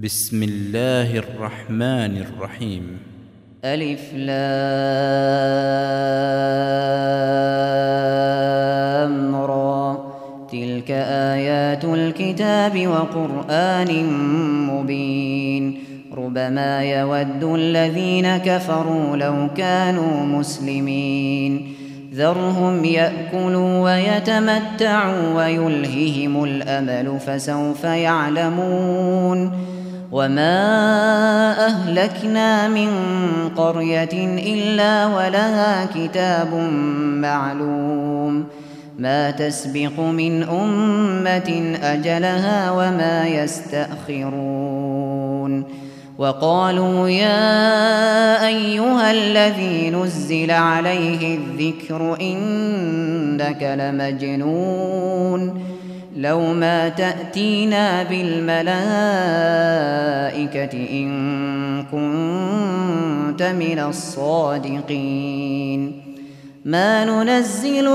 بسم الله الرحمن الرحيم. ألف لام را تلك آيات الكتاب وقرآن مبين ربما يود الذين كفروا لو كانوا مسلمين ذرهم يأكلوا ويتمتعوا ويلههم الأمل فسوف يعلمون وما أهلكنا من قرية إلا ولها كتاب معلوم ما تسبق من أمة أجلها وما يستأخرون وقالوا يا أيها الذي نزل عليه الذكر إنك لمجنون لو ما تأتينا بالملائكة إن كنت من الصادقين ما ننزل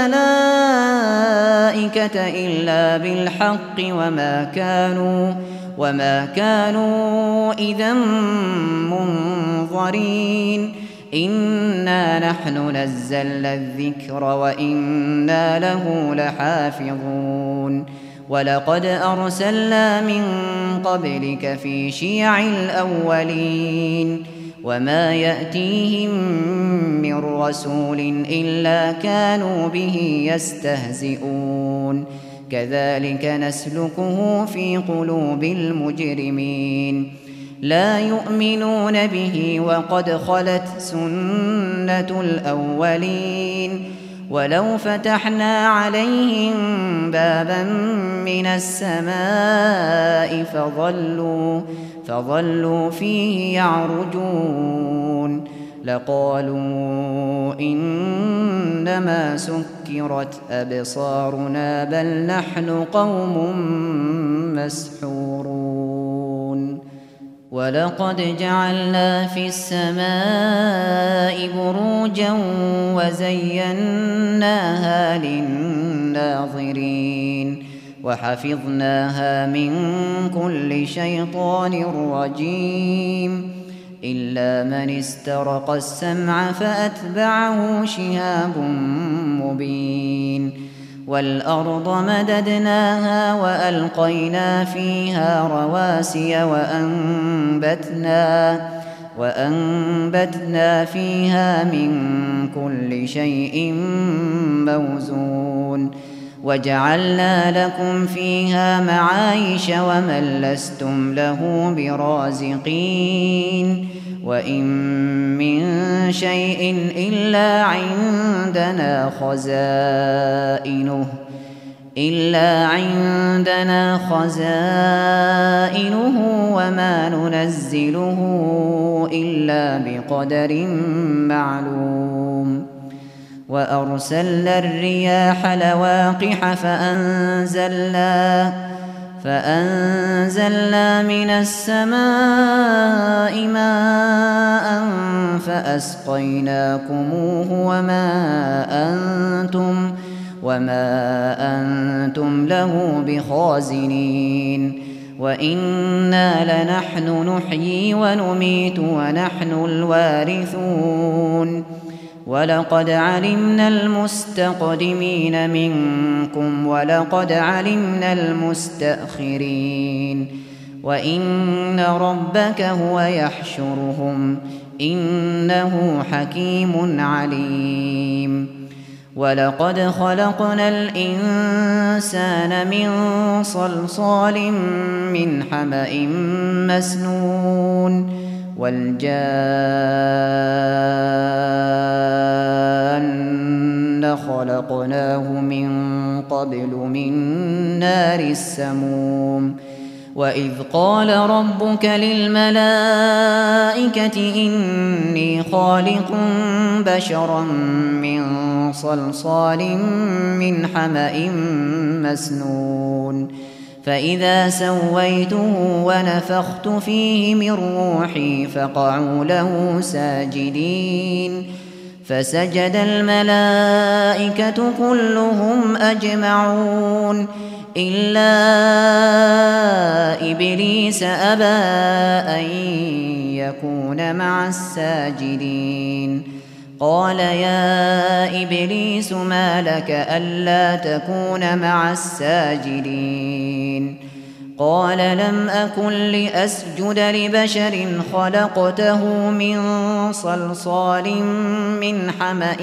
الملائكة إلا بالحق وما كانوا إذا منظرين إنا نحن نزلنا الذكر وإنا له لحافظون ولقد أرسلنا من قبلك في شيع الأولين وما يأتيهم من رسول إلا كانوا به يستهزئون كذلك نسلكه في قلوب المجرمين لا يؤمنون به وقد خلت سنة الأولين ولو فتحنا عليهم بابا من السماء فظلوا فيه يعرجون لقالوا إنما سكرت أبصارنا بل نحن قوم مسحورون ولقد جعلنا في السماء بروجا وزيناها للناظرين وحفظناها من كل شيطان رجيم إلا من استرق السمع فأتبعه شهاب مبين والأرض مددناها وألقينا فيها رواسي وأنبتنا فيها من كل شيء موزون وجعلنا لكم فيها معايش ومن لستم له برازقين وإن من شيء إلا عندنا خزائنه وما ننزله إلا بقدر معلوم وأرسلنا الرياح لواقح فأنزلنا من السماء ماء فأسقيناكموه وما أنتم له بخازنين وإنا لنحن نحيي ونميت ونحن الوارثون ولقد علمنا المستقدمين منكم ولقد علمنا المستأخرين وإن ربك هو يحشرهم إنه حكيم عليم ولقد خلقنا الإنسان من صلصال من حمأ مسنون والجان خلقناه من قبل من نار السموم وإذ قال ربك للملائكة إني خالق بشرا من صلصال من حمأ مسنون فإذا سويته ونفخت فيه من روحي فقعوا له ساجدين فسجد الملائكة كلهم أجمعون إلا إبليس أبى أن يكون مع الساجدين قال يا إبليس ما لك ألا تكون مع الساجدين قال لم أكن لأسجد لبشر خلقته من صلصال من حمأ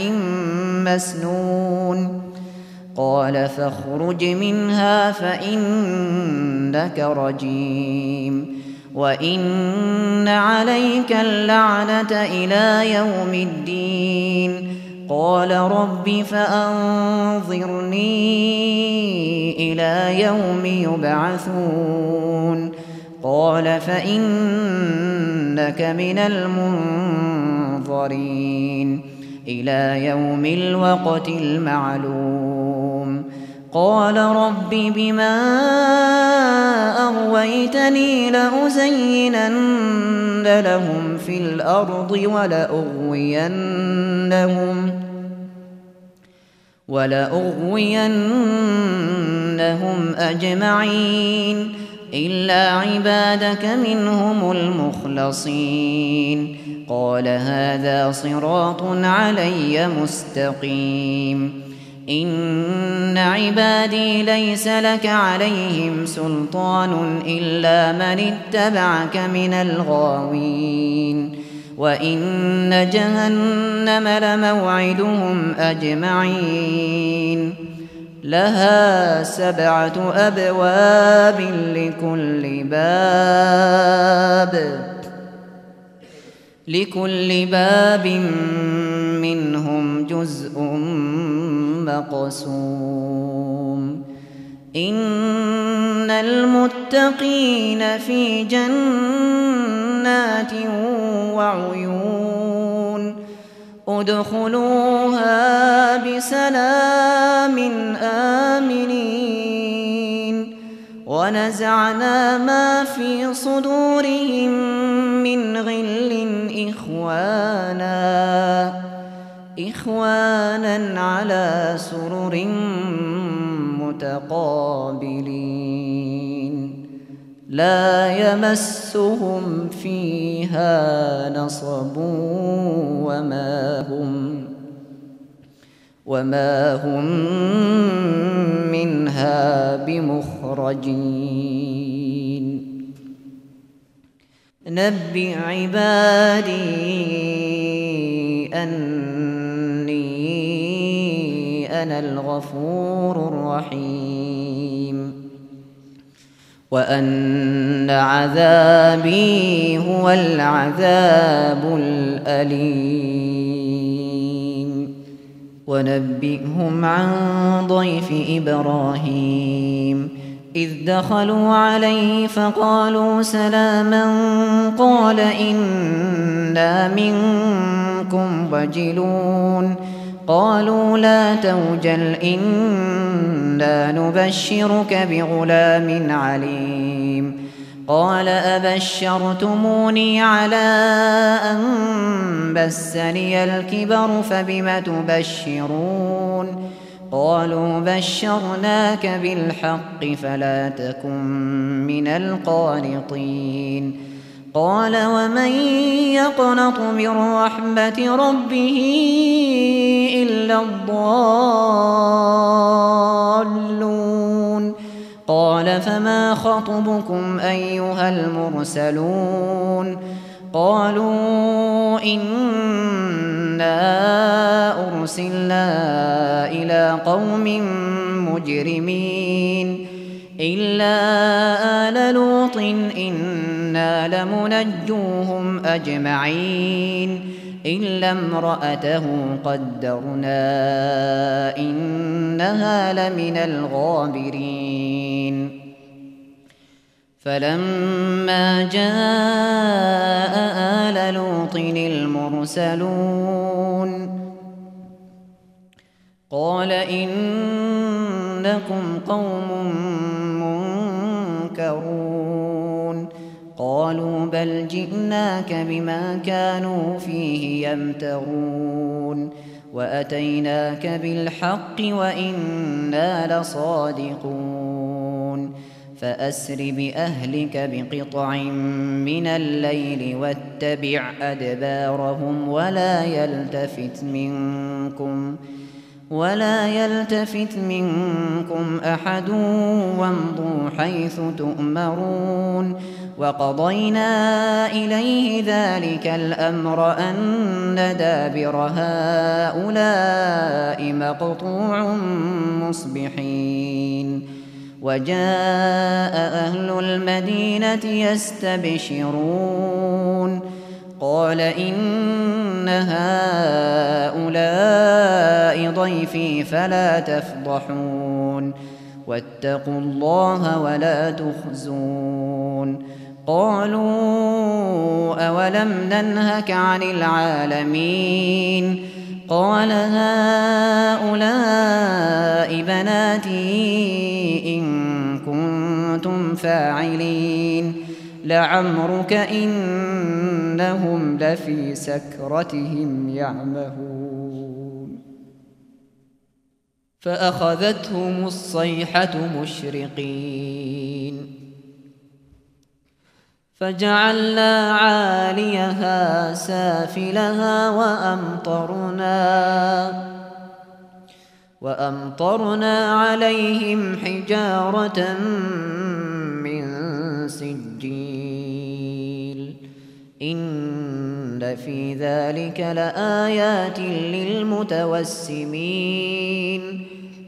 مسنون قال فاخرج منها فإنك رجيم وإن عليك اللعنة إلى يوم الدين قال رب فأنظرني إلى يوم يبعثون قال فإنك من المنظرين إلى يوم الوقت المعلوم قال رب بما أغويتني لأزينن لهم في الأرض ولأغوينهم أجمعين إلا عبادك منهم المخلصين قال هذا صراط علي مستقيم إن عبادي ليس لك عليهم سلطان إلا من اتبعك من الغاوين وإن جهنم لموعدهم أجمعين لها 7 أبواب لكل باب منهم جزء مقسوم إن المتقين في جنات وعيون ادخلوها بسلام آمنين ونزعنا ما في صدورهم من غل إخوانا على سرر متقابلين لا يمسهم فيها نصب وما هم منها بمخرجين نبئ عبادي أني أنا الغفور الرحيم وأن عذابي هو العذاب الأليم ونبئهم عن ضيف إبراهيم إذ دخلوا عليه فقالوا سلاما قال إنا منكم وجلون قالوا لا توجل إنا نبشرك بغلام عليم قال أبشرتموني على أن مسني الكبر فبم تبشرون قالوا بشرناك بالحق فلا تكن من القانطين قال ومن يقنط من رحمة ربه إلا الضالون قال فما خطبكم أيها المرسلون قالوا إنا أرسلنا إلى قوم مجرمين إلا آل لوط إنا لمنجوهم أجمعين إلا امرأته قدرنا إنها لمن الغابرين فلما جاء آل لوط المرسلون قال إنكم قوم منكرون قالوا بل جئناك بما كانوا فيه يمترون وأتيناك بالحق وإنا لصادقون فأسر بأهلك بقطع من الليل واتبع أدبارهم ولا يلتفت منكم أحد وامضوا حيث تؤمرون وقضينا إليه ذلك الأمر أن دابر هؤلاء مقطوع مصبحين وجاء أهل المدينة يستبشرون قال إن هؤلاء ضيفي فلا تفضحون واتقوا الله ولا تخزون قالوا أولم ننهك عن العالمين قال هؤلاء بناتي إن كنتم فاعلين لعمرك إنهم لفي سكرتهم يعمهون فأخذتهم الصيحة مشرقين فجعلنا عاليها سافلها وأمطرنا عليهم حجارة من سجيل إن في ذلك لآيات للمتوسمين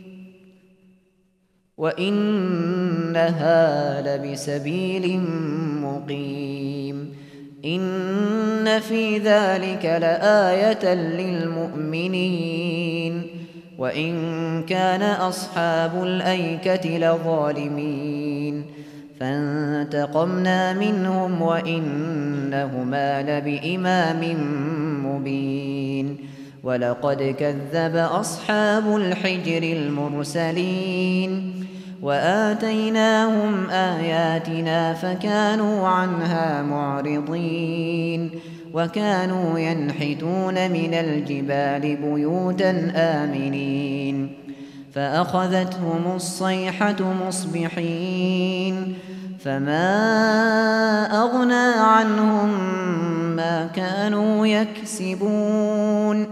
وإنها لبسبيل مقيم إن في ذلك لآية للمؤمنين وإن كان أصحاب الأيكة لظالمين فانتقمنا منهم وإنهما لبإمام مبين ولقد كذب أصحاب الحجر المرسلين وآتيناهم آياتنا فكانوا عنها معرضين وكانوا ينحتون من الجبال بيوتا آمنين فأخذتهم الصيحة مصبحين فما أغنى عنهم ما كانوا يكسبون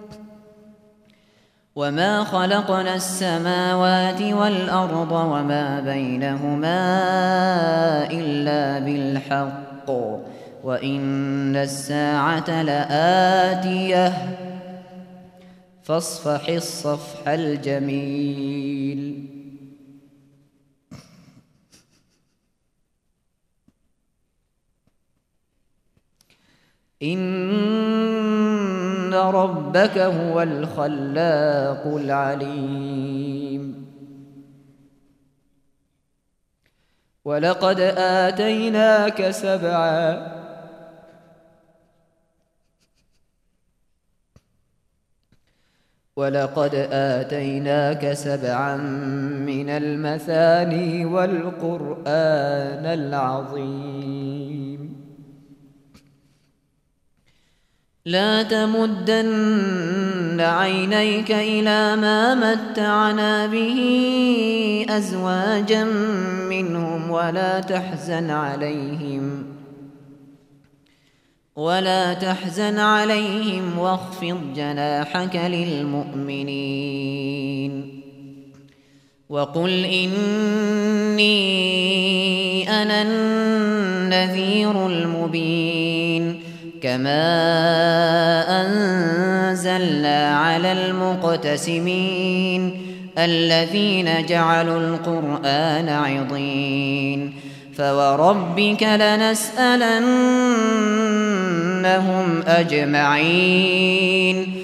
وما خلقنا السماوات والأرض وما بينهما إلا بالحق وإن الساعة لآتية فاصفح الصفح الجميل إن ربك هو الخلاق العليم ولقد آتيناك سبعا من المثاني والقرآن العظيم لا تمدن عينيك إلى ما متعنا به أزواجا منهم ولا تحزن عليهم واخفض جناحك للمؤمنين وقل إني أنا النذير المبين كما أنزلنا على المقتسمين الذين جعلوا القرآن عضين فوربك لنسألنهم أجمعين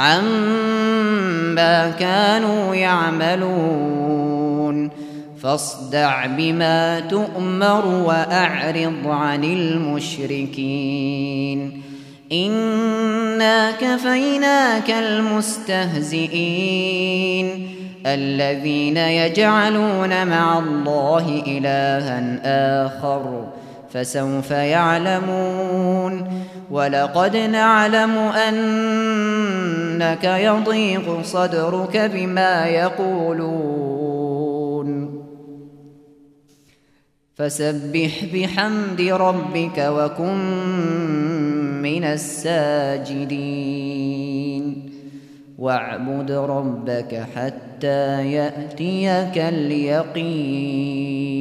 عما كانوا يعملون فاصدع بما تؤمر وأعرض عن المشركين إنا كفيناك المستهزئين الذين يجعلون مع الله إلها آخر فسوف يعلمون ولقد نعلم أنك يضيق صدرك بما يقولون فسبح بحمد ربك وكن من الساجدين واعبد ربك حتى يأتيك اليقين